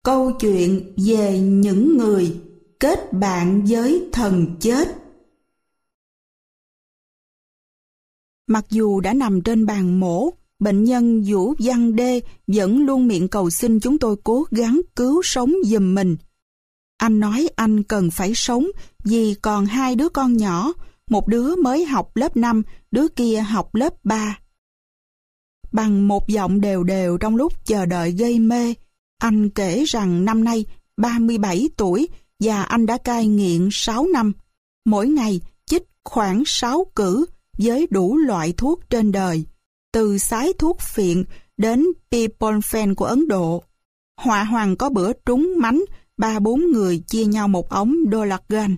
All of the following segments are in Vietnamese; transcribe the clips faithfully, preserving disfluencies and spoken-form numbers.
Câu chuyện về những người kết bạn với thần chết. Mặc dù đã nằm trên bàn mổ, bệnh nhân Vũ Văn Đê vẫn luôn miệng cầu xin chúng tôi cố gắng cứu sống giùm mình. Anh nói anh cần phải sống vì còn hai đứa con nhỏ, một đứa mới học lớp năm, đứa kia học lớp ba. Bằng một giọng đều đều trong lúc chờ đợi gây mê, anh kể rằng năm nay ba mươi bảy tuổi và anh đã cai nghiện sáu năm. Mỗi ngày chích khoảng sáu cữ với đủ loại thuốc trên đời, từ sái thuốc phiện đến pipolfen của Ấn Độ. Họa hoàng có bữa trúng mánh, ba bốn người chia nhau một ống Dolagan.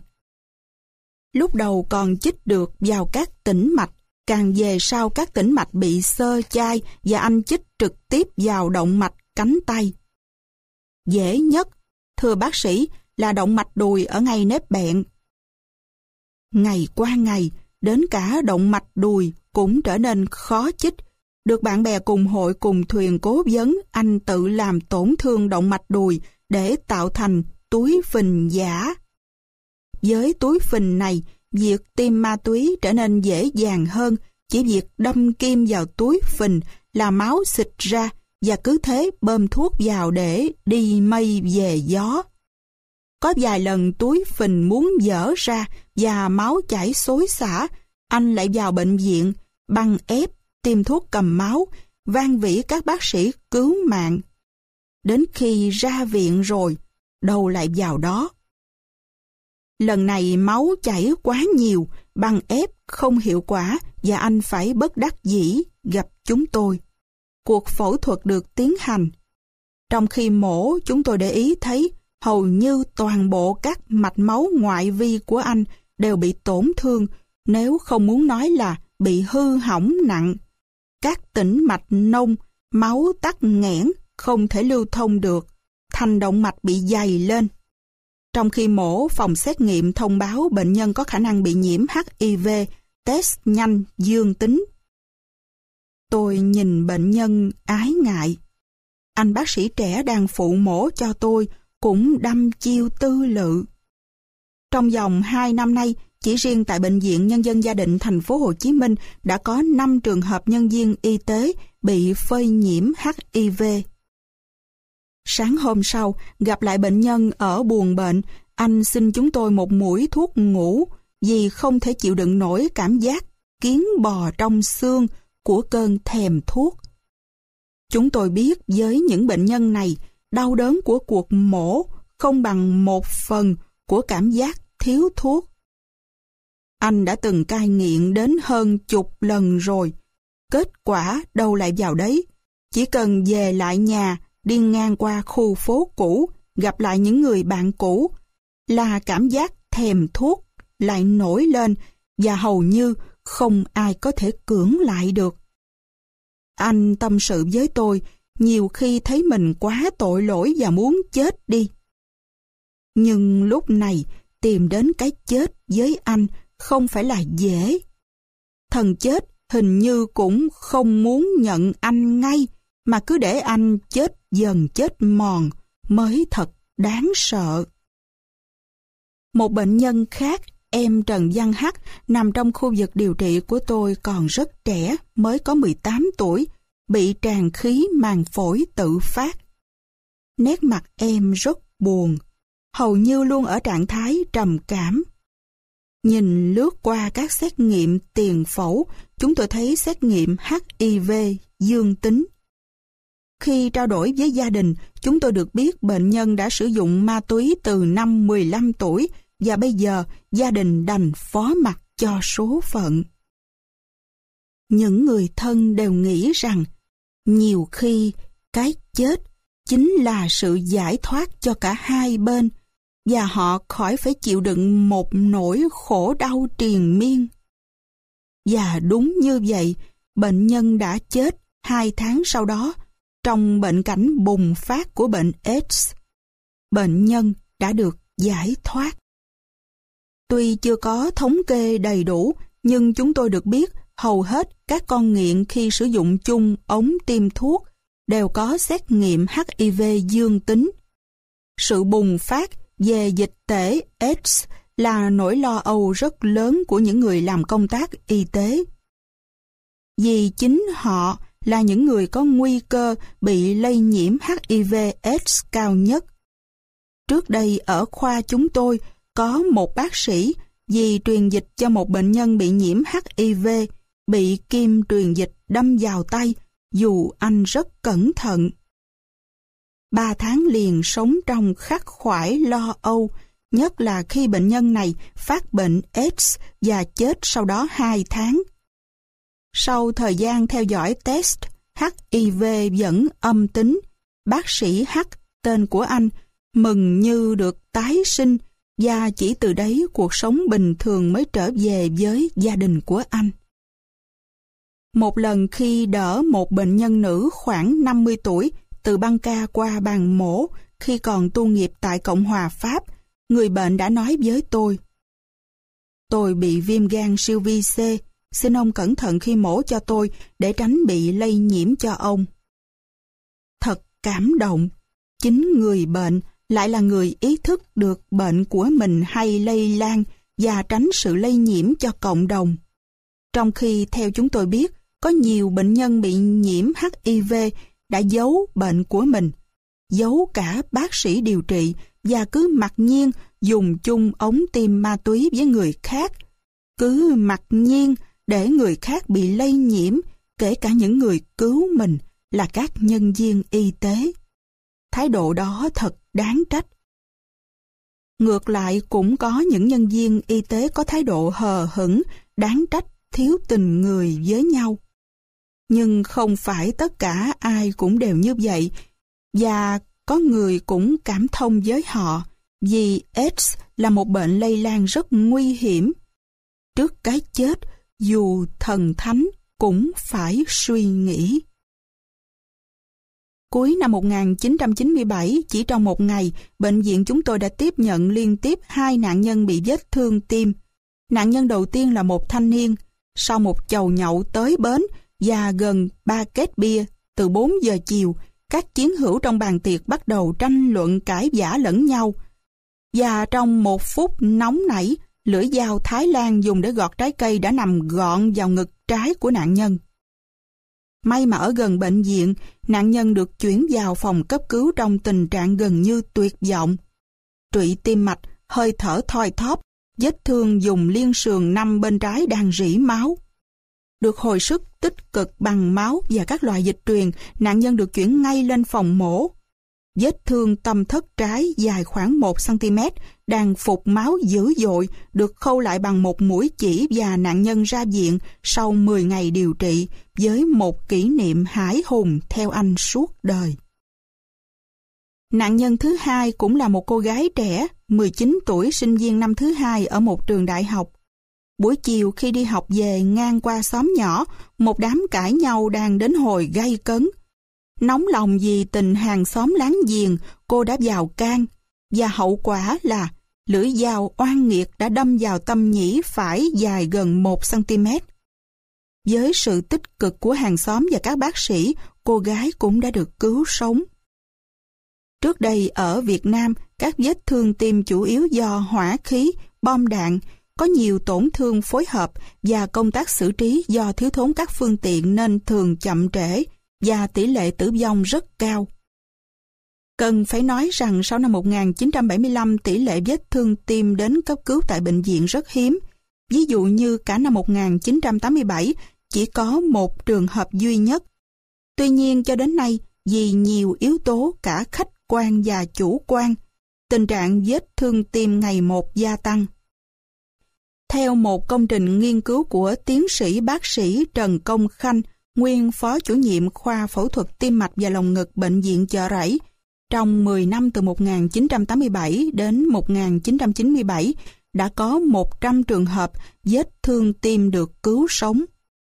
Lúc đầu còn chích được vào các tĩnh mạch, càng về sau các tĩnh mạch bị xơ chai và anh chích trực tiếp vào động mạch cánh tay. Dễ nhất, thưa bác sĩ, là động mạch đùi ở ngay nếp bẹn. Ngày qua ngày, đến cả động mạch đùi cũng trở nên khó chích. Được bạn bè cùng hội cùng thuyền cố vấn, anh tự làm tổn thương động mạch đùi để tạo thành túi phình giả. Với túi phình này, việc tiêm ma túy trở nên dễ dàng hơn, chỉ việc đâm kim vào túi phình là máu xịt ra và cứ thế bơm thuốc vào để đi mây về gió. Có vài lần túi phình muốn dở ra và máu chảy xối xả, anh lại vào bệnh viện, băng ép, tiêm thuốc cầm máu, van vỉ các bác sĩ cứu mạng. Đến khi ra viện rồi, đâu lại vào đó. Lần này máu chảy quá nhiều, băng ép không hiệu quả và anh phải bất đắc dĩ gặp chúng tôi. Cuộc phẫu thuật được tiến hành. Trong khi mổ, chúng tôi để ý thấy hầu như toàn bộ các mạch máu ngoại vi của anh đều bị tổn thương, nếu không muốn nói là bị hư hỏng nặng. Các tĩnh mạch nông, máu tắc nghẽn, không thể lưu thông được, thành động mạch bị dày lên. Trong khi mổ, phòng xét nghiệm thông báo bệnh nhân có khả năng bị nhiễm hát i vê, test nhanh dương tính. Tôi nhìn bệnh nhân ái ngại. Anh bác sĩ trẻ đang phụ mổ cho tôi cũng đăm chiêu tư lự. Trong vòng hai năm nay, chỉ riêng tại Bệnh viện Nhân dân Gia định thành phố Hồ Chí Minh đã có năm trường hợp nhân viên y tế bị phơi nhiễm hát i vê. Sáng hôm sau, gặp lại bệnh nhân ở buồng bệnh, anh xin chúng tôi một mũi thuốc ngủ vì không thể chịu đựng nổi cảm giác kiến bò trong xương của cơn thèm thuốc. Chúng tôi biết với những bệnh nhân này, đau đớn của cuộc mổ không bằng một phần của cảm giác thiếu thuốc. Anh đã từng cai nghiện đến hơn chục lần rồi. Kết quả đâu lại vào đấy. Chỉ cần về lại nhà, đi ngang qua khu phố cũ, gặp lại những người bạn cũ, là cảm giác thèm thuốc lại nổi lên và hầu như không ai có thể cưỡng lại được. Anh tâm sự với tôi, nhiều khi thấy mình quá tội lỗi và muốn chết đi. Nhưng lúc này, tìm đến cái chết với anh không phải là dễ. Thần chết hình như cũng không muốn nhận anh ngay, mà cứ để anh chết dần chết mòn mới thật đáng sợ. Một bệnh nhân khác, em Trần Văn Hắc, nằm trong khu vực điều trị của tôi còn rất trẻ, mới có mười tám tuổi, bị tràn khí màng phổi tự phát. Nét mặt em rất buồn, hầu như luôn ở trạng thái trầm cảm. Nhìn lướt qua các xét nghiệm tiền phẫu, chúng tôi thấy xét nghiệm hát i vê dương tính. Khi trao đổi với gia đình, chúng tôi được biết bệnh nhân đã sử dụng ma túy từ năm mười lăm tuổi và bây giờ gia đình đành phó mặc cho số phận. Những người thân đều nghĩ rằng nhiều khi cái chết chính là sự giải thoát cho cả hai bên và họ khỏi phải chịu đựng một nỗi khổ đau triền miên. Và đúng như vậy, bệnh nhân đã chết hai tháng sau đó trong bệnh cảnh bùng phát của bệnh AIDS. Bệnh nhân đã được giải thoát. Tuy chưa có thống kê đầy đủ, nhưng chúng tôi được biết hầu hết các con nghiện khi sử dụng chung ống tiêm thuốc đều có xét nghiệm hát i vê dương tính. Sự bùng phát về dịch tễ AIDS là nỗi lo âu rất lớn của những người làm công tác y tế. Vì chính họ là những người có nguy cơ bị lây nhiễm H I V AIDS cao nhất. Trước đây ở khoa chúng tôi có một bác sĩ vì truyền dịch cho một bệnh nhân bị nhiễm H I V, bị kim truyền dịch đâm vào tay, dù anh rất cẩn thận. Ba tháng liền sống trong khắc khoải lo âu, nhất là khi bệnh nhân này phát bệnh AIDS và chết sau đó hai tháng. Sau thời gian theo dõi test, H I V vẫn âm tính. Bác sĩ H, tên của anh, mừng như được tái sinh, và chỉ từ đấy cuộc sống bình thường mới trở về với gia đình của anh. Một lần khi đỡ một bệnh nhân nữ khoảng năm mươi tuổi từ băng ca qua bàn mổ khi còn tu nghiệp tại Cộng hòa Pháp, người bệnh đã nói với tôi: "Tôi bị viêm gan siêu vi C, xin ông cẩn thận khi mổ cho tôi để tránh bị lây nhiễm cho ông." Thật cảm động, chính người bệnh lại là người ý thức được bệnh của mình hay lây lan và tránh sự lây nhiễm cho cộng đồng. Trong khi theo chúng tôi biết, có nhiều bệnh nhân bị nhiễm H I V đã giấu bệnh của mình, giấu cả bác sĩ điều trị và cứ mặc nhiên dùng chung ống tiêm ma túy với người khác, cứ mặc nhiên để người khác bị lây nhiễm, kể cả những người cứu mình là các nhân viên y tế. Thái độ đó thật đáng trách. Ngược lại cũng có những nhân viên y tế có thái độ hờ hững, đáng trách, thiếu tình người với nhau. Nhưng không phải tất cả ai cũng đều như vậy, và có người cũng cảm thông với họ, vì AIDS là một bệnh lây lan rất nguy hiểm. Trước cái chết, dù thần thánh cũng phải suy nghĩ. Cuối năm một nghìn chín trăm chín mươi bảy, chỉ trong một ngày, bệnh viện chúng tôi đã tiếp nhận liên tiếp hai nạn nhân bị vết thương tim. Nạn nhân đầu tiên là một thanh niên. Sau một chầu nhậu tới bến và gần ba két bia, từ bốn giờ chiều, các chiến hữu trong bàn tiệc bắt đầu tranh luận cãi vã lẫn nhau. Và trong một phút nóng nảy, lưỡi dao Thái Lan dùng để gọt trái cây đã nằm gọn vào ngực trái của nạn nhân. May mà ở gần bệnh viện, nạn nhân được chuyển vào phòng cấp cứu trong tình trạng gần như tuyệt vọng. Trụy tim mạch, hơi thở thoi thóp, vết thương dùng liên sườn nằm bên trái đang rỉ máu. Được hồi sức tích cực bằng máu và các loại dịch truyền, nạn nhân được chuyển ngay lên phòng mổ. Vết thương tâm thất trái dài khoảng một xăng ti mét, đang phục máu dữ dội, được khâu lại bằng một mũi chỉ, và nạn nhân ra viện sau mười ngày điều trị với một kỷ niệm hãi hùng theo anh suốt đời. Nạn nhân thứ hai cũng là một cô gái trẻ, mười chín tuổi, sinh viên năm thứ hai ở một trường đại học. Buổi chiều khi đi học về ngang qua xóm nhỏ, một đám cãi nhau đang đến hồi gay cấn. Nóng lòng vì tình hàng xóm láng giềng, cô đã vào can, và hậu quả là lưỡi dao oan nghiệt đã đâm vào tâm nhĩ phải dài gần một xăng ti mét. Với sự tích cực của hàng xóm và các bác sĩ, cô gái cũng đã được cứu sống. Trước đây ở Việt Nam, các vết thương tim chủ yếu do hỏa khí, bom đạn, có nhiều tổn thương phối hợp, và công tác xử trí do thiếu thốn các phương tiện nên thường chậm trễ, và tỷ lệ tử vong rất cao. Cần phải nói rằng sau năm một nghìn chín trăm bảy mươi lăm, tỷ lệ vết thương tim đến cấp cứu tại bệnh viện rất hiếm. Ví dụ như cả năm một nghìn chín trăm tám mươi bảy, chỉ có một trường hợp duy nhất. Tuy nhiên cho đến nay, vì nhiều yếu tố cả khách quan và chủ quan, tình trạng vết thương tim ngày một gia tăng. Theo một công trình nghiên cứu của tiến sĩ bác sĩ Trần Công Khanh, nguyên phó chủ nhiệm khoa phẫu thuật tim mạch và lồng ngực bệnh viện Chợ Rẫy, trong mười năm từ một nghìn chín trăm tám mươi bảy đến một nghìn chín trăm chín mươi bảy, đã có một trăm trường hợp vết thương tim được cứu sống.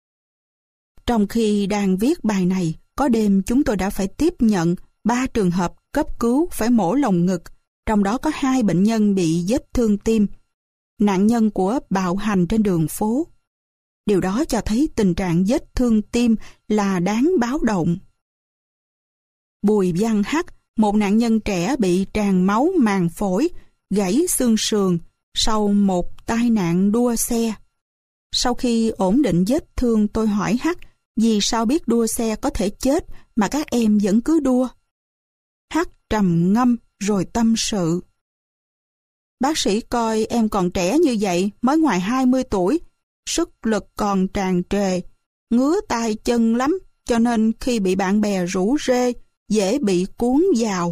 Trong khi đang viết bài này, có đêm chúng tôi đã phải tiếp nhận ba trường hợp cấp cứu phải mổ lồng ngực, trong đó có hai bệnh nhân bị vết thương tim, nạn nhân của bạo hành trên đường phố. Điều đó cho thấy tình trạng vết thương tim là đáng báo động. Bùi Văn Hắc, một nạn nhân trẻ bị tràn máu màng phổi, gãy xương sườn sau một tai nạn đua xe. Sau khi ổn định vết thương, tôi hỏi H vì sao biết đua xe có thể chết mà các em vẫn cứ đua. H trầm ngâm rồi tâm sự. Bác sĩ coi em còn trẻ như vậy, mới ngoài hai mươi tuổi, sức lực còn tràn trề, ngứa tay chân lắm, cho nên khi bị bạn bè rủ rê, dễ bị cuốn vào.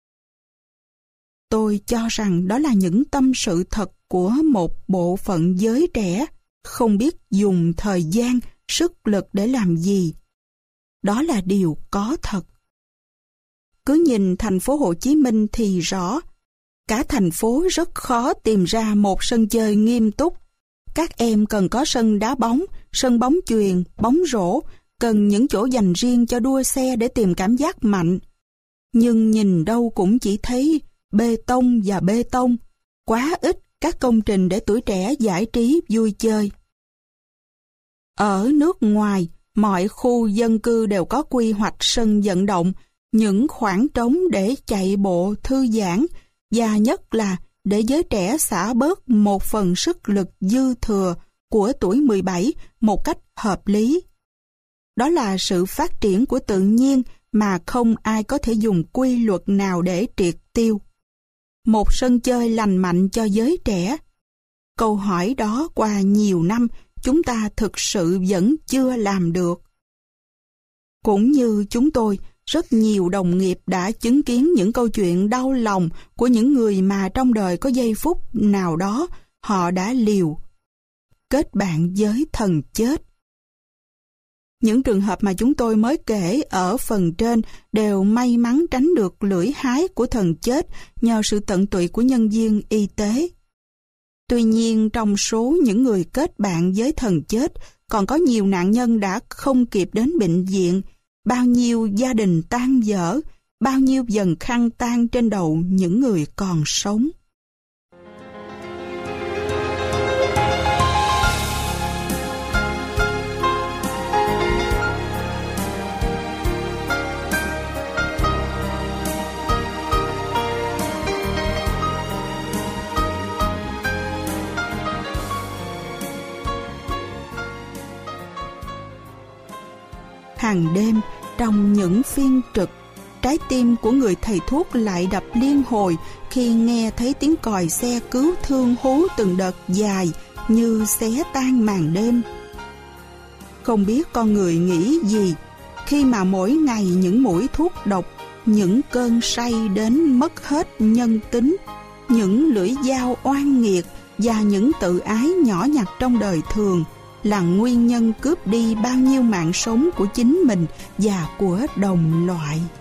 Tôi cho rằng đó là những tâm sự thật của một bộ phận giới trẻ, không biết dùng thời gian, sức lực để làm gì. Đó là điều có thật. Cứ nhìn thành phố Hồ Chí Minh thì rõ, cả thành phố rất khó tìm ra một sân chơi nghiêm túc. Các em cần có sân đá bóng, sân bóng chuyền, bóng rổ, cần những chỗ dành riêng cho đua xe để tìm cảm giác mạnh. Nhưng nhìn đâu cũng chỉ thấy bê tông và bê tông, quá ít các công trình để tuổi trẻ giải trí vui chơi. Ở nước ngoài, mọi khu dân cư đều có quy hoạch sân vận động, những khoảng trống để chạy bộ thư giãn, và nhất là để giới trẻ xả bớt một phần sức lực dư thừa của tuổi mười bảy một cách hợp lý. Đó là sự phát triển của tự nhiên mà không ai có thể dùng quy luật nào để triệt tiêu. Một sân chơi lành mạnh cho giới trẻ. Câu hỏi đó qua nhiều năm chúng ta thực sự vẫn chưa làm được. Cũng như chúng tôi, rất nhiều đồng nghiệp đã chứng kiến những câu chuyện đau lòng của những người mà trong đời có giây phút nào đó họ đã liều kết bạn với thần chết. Những trường hợp mà chúng tôi mới kể ở phần trên đều may mắn tránh được lưỡi hái của thần chết nhờ sự tận tụy của nhân viên y tế. Tuy nhiên, trong số những người kết bạn với thần chết, còn có nhiều nạn nhân đã không kịp đến bệnh viện, bao nhiêu gia đình tan vỡ, bao nhiêu dần khăn tan trên đầu những người còn sống. Hàng đêm, trong những phiên trực, trái tim của người thầy thuốc lại đập liên hồi khi nghe thấy tiếng còi xe cứu thương hú từng đợt dài như xé tan màn đêm. Không biết con người nghĩ gì khi mà mỗi ngày những mũi thuốc độc, những cơn say đến mất hết nhân tính, những lưỡi dao oan nghiệt và những tự ái nhỏ nhặt trong đời thường là nguyên nhân cướp đi bao nhiêu mạng sống của chính mình và của đồng loại.